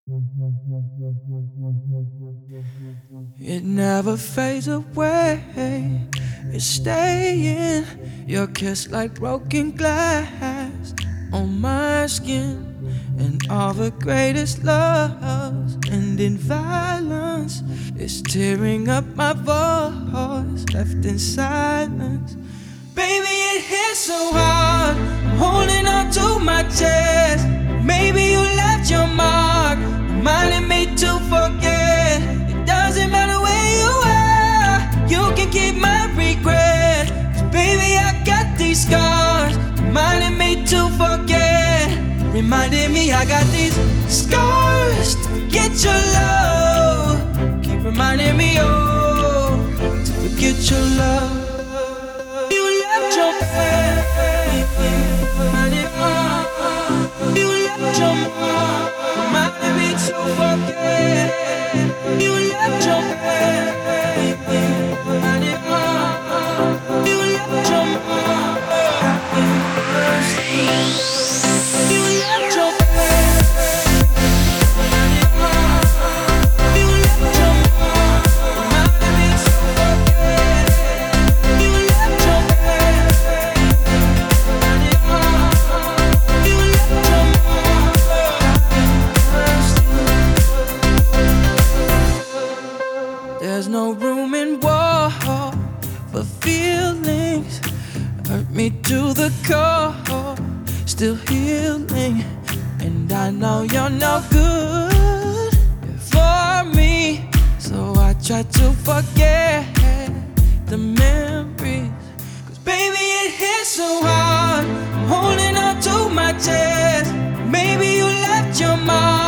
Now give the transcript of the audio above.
It never fades away, it's staying. Your kiss like broken glass on my skin. And all the greatest loves end in violence. It's tearing up my voice, left in silence. Baby, it hits so hard, I'm holding on to my chest. Maybe you left your mark, reminding me to forget. It doesn't matter where you are, you can keep my regret. 'Cause baby, I got these scars, reminding me to forget. Reminding me I got these scars to forget your love. Keep reminding me, oh, to forget your love. You left your man, you left your mom, reminding me to forget. You left your man, you left your mom. There's no room in war for feelings. Hurt me to the core, still healing. And I know you're no good for me, so I try to forget the memories. 'Cause baby, it hits so hard, I'm holding on to my chest. Maybe you left your mark,